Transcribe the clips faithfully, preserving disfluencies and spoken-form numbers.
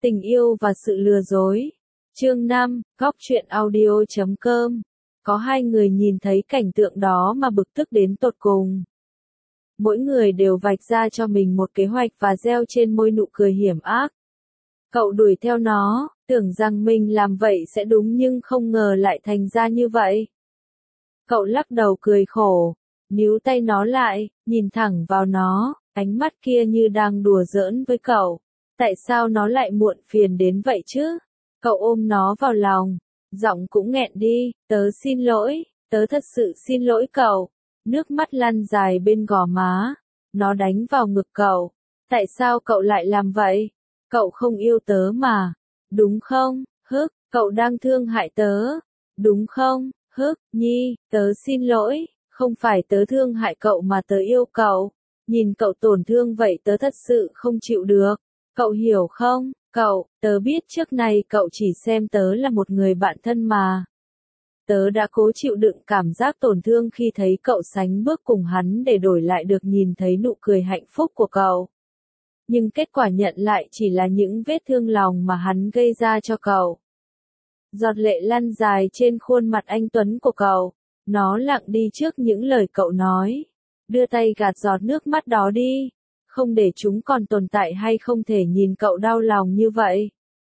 Tình yêu và sự lừa dối. Chương năm, góc truyện audio chấm com. Có hai người nhìn thấy cảnh tượng đó mà bực tức đến tột cùng. Mỗi người đều vạch ra cho mình một kế hoạch và gieo trên môi nụ cười hiểm ác. Cậu đuổi theo nó, tưởng rằng mình làm vậy sẽ đúng nhưng không ngờ lại thành ra như vậy. Cậu lắc đầu cười khổ, níu tay nó lại, nhìn thẳng vào nó, ánh mắt kia như đang đùa giỡn với cậu. Tại sao nó lại muộn phiền đến vậy chứ? Cậu ôm nó vào lòng, giọng cũng nghẹn đi, tớ xin lỗi, tớ thật sự xin lỗi cậu. Nước mắt lăn dài bên gò má, nó đánh vào ngực cậu. Tại sao cậu lại làm vậy? Cậu không yêu tớ mà, đúng không? Hức, cậu đang thương hại tớ, đúng không? Hức, Nhi, tớ xin lỗi, không phải tớ thương hại cậu mà tớ yêu cậu. Nhìn cậu tổn thương vậy tớ thật sự không chịu được. Cậu hiểu không? Cậu, tớ biết trước này cậu chỉ xem tớ là một người bạn thân mà. Tớ đã cố chịu đựng cảm giác tổn thương khi thấy cậu sánh bước cùng hắn để đổi lại được nhìn thấy nụ cười hạnh phúc của cậu. Nhưng kết quả nhận lại chỉ là những vết thương lòng mà hắn gây ra cho cậu. Giọt lệ lăn dài trên khuôn mặt anh tuấn của cậu. Nó lặng đi trước những lời cậu nói. Đưa tay gạt giọt nước mắt đó đi. Không để chúng còn tồn tại hay không thể nhìn cậu đau lòng như vậy.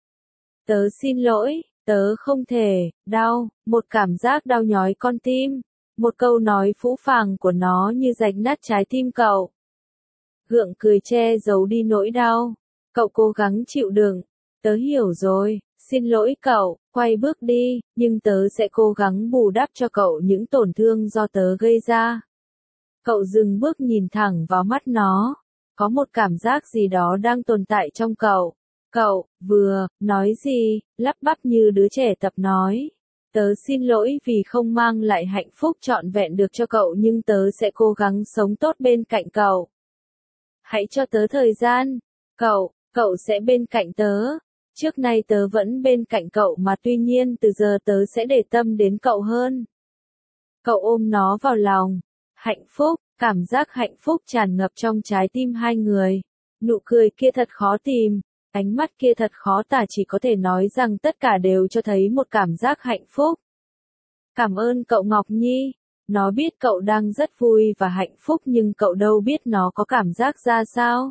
Tớ xin lỗi, tớ không thể, đau, một cảm giác đau nhói con tim. Một câu nói phũ phàng của nó như rạch nát trái tim cậu. Gượng cười che giấu đi nỗi đau. Cậu cố gắng chịu đựng. Tớ hiểu rồi, xin lỗi cậu, quay bước đi, nhưng tớ sẽ cố gắng bù đắp cho cậu những tổn thương do tớ gây ra. Cậu dừng bước nhìn thẳng vào mắt nó. Có một cảm giác gì đó đang tồn tại trong cậu. Cậu, vừa, nói gì, lắp bắp như đứa trẻ tập nói. Tớ xin lỗi vì không mang lại hạnh phúc trọn vẹn được cho cậu nhưng tớ sẽ cố gắng sống tốt bên cạnh cậu. Hãy cho tớ thời gian. Cậu, cậu sẽ bên cạnh tớ. Trước nay tớ vẫn bên cạnh cậu mà tuy nhiên từ giờ tớ sẽ để tâm đến cậu hơn. Cậu ôm nó vào lòng. Hạnh phúc, cảm giác hạnh phúc tràn ngập trong trái tim hai người. Nụ cười kia thật khó tìm, ánh mắt kia thật khó tả, chỉ có thể nói rằng tất cả đều cho thấy một cảm giác hạnh phúc. Cảm ơn cậu Ngọc Nhi. Nó biết cậu đang rất vui và hạnh phúc nhưng cậu đâu biết nó có cảm giác ra sao.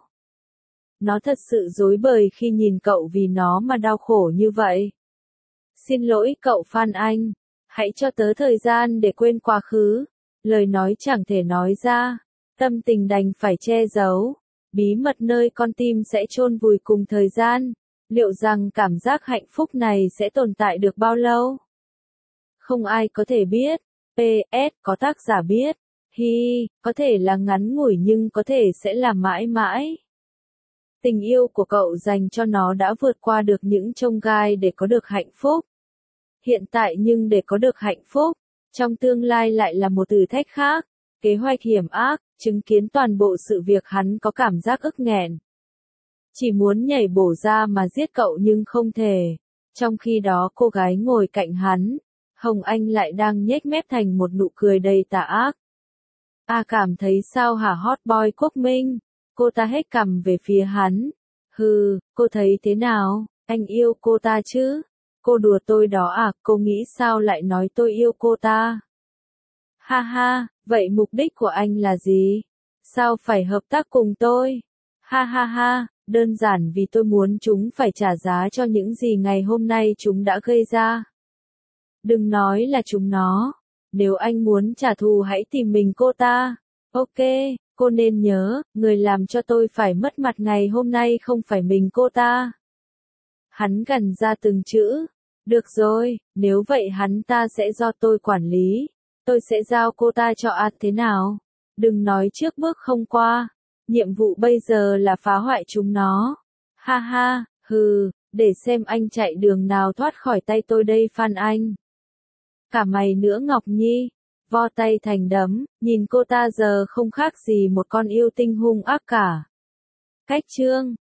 Nó thật sự rối bời khi nhìn cậu vì nó mà đau khổ như vậy. Xin lỗi cậu Phan Anh. Hãy cho tớ thời gian để quên quá khứ. Lời nói chẳng thể nói ra. Tâm tình đành phải che giấu. Bí mật nơi con tim sẽ chôn vùi cùng thời gian. Liệu rằng cảm giác hạnh phúc này sẽ tồn tại được bao lâu? Không ai có thể biết. pê ét có tác giả biết. Hi, có thể là ngắn ngủi nhưng có thể sẽ là mãi mãi. Tình yêu của cậu dành cho nó đã vượt qua được những chông gai để có được hạnh phúc. Hiện tại nhưng để có được hạnh phúc, trong tương lai lại là một thử thách khác. Kế hoạch hiểm ác, chứng kiến toàn bộ sự việc hắn có cảm giác ức nghẹn. Chỉ muốn nhảy bổ ra mà giết cậu nhưng không thể. Trong khi đó cô gái ngồi cạnh hắn, Hồng Anh lại đang nhếch mép thành một nụ cười đầy tà ác. A cảm thấy sao hả hot boy Quốc Minh? Cô ta hết cằm về phía hắn. Hừ, cô thấy thế nào? Anh yêu cô ta chứ? Cô đùa tôi đó à? Cô nghĩ sao lại nói tôi yêu cô ta? Ha ha, vậy mục đích của anh là gì? Sao phải hợp tác cùng tôi? Ha ha ha, đơn giản vì tôi muốn chúng phải trả giá cho những gì ngày hôm nay chúng đã gây ra. Đừng nói là chúng nó. Nếu anh muốn trả thù hãy tìm mình cô ta. Ok, cô nên nhớ, người làm cho tôi phải mất mặt ngày hôm nay không phải mình cô ta. Hắn gằn ra từng chữ. Được rồi, nếu vậy hắn ta sẽ do tôi quản lý. Tôi sẽ giao cô ta cho A thế nào? Đừng nói trước bước không qua. Nhiệm vụ bây giờ là phá hoại chúng nó. Ha ha, hừ, để xem anh chạy đường nào thoát khỏi tay tôi đây Phan Anh. Cả mày nữa Ngọc Nhi. Vo tay thành đấm, nhìn cô ta giờ không khác gì một con yêu tinh hung ác cả. Cách chương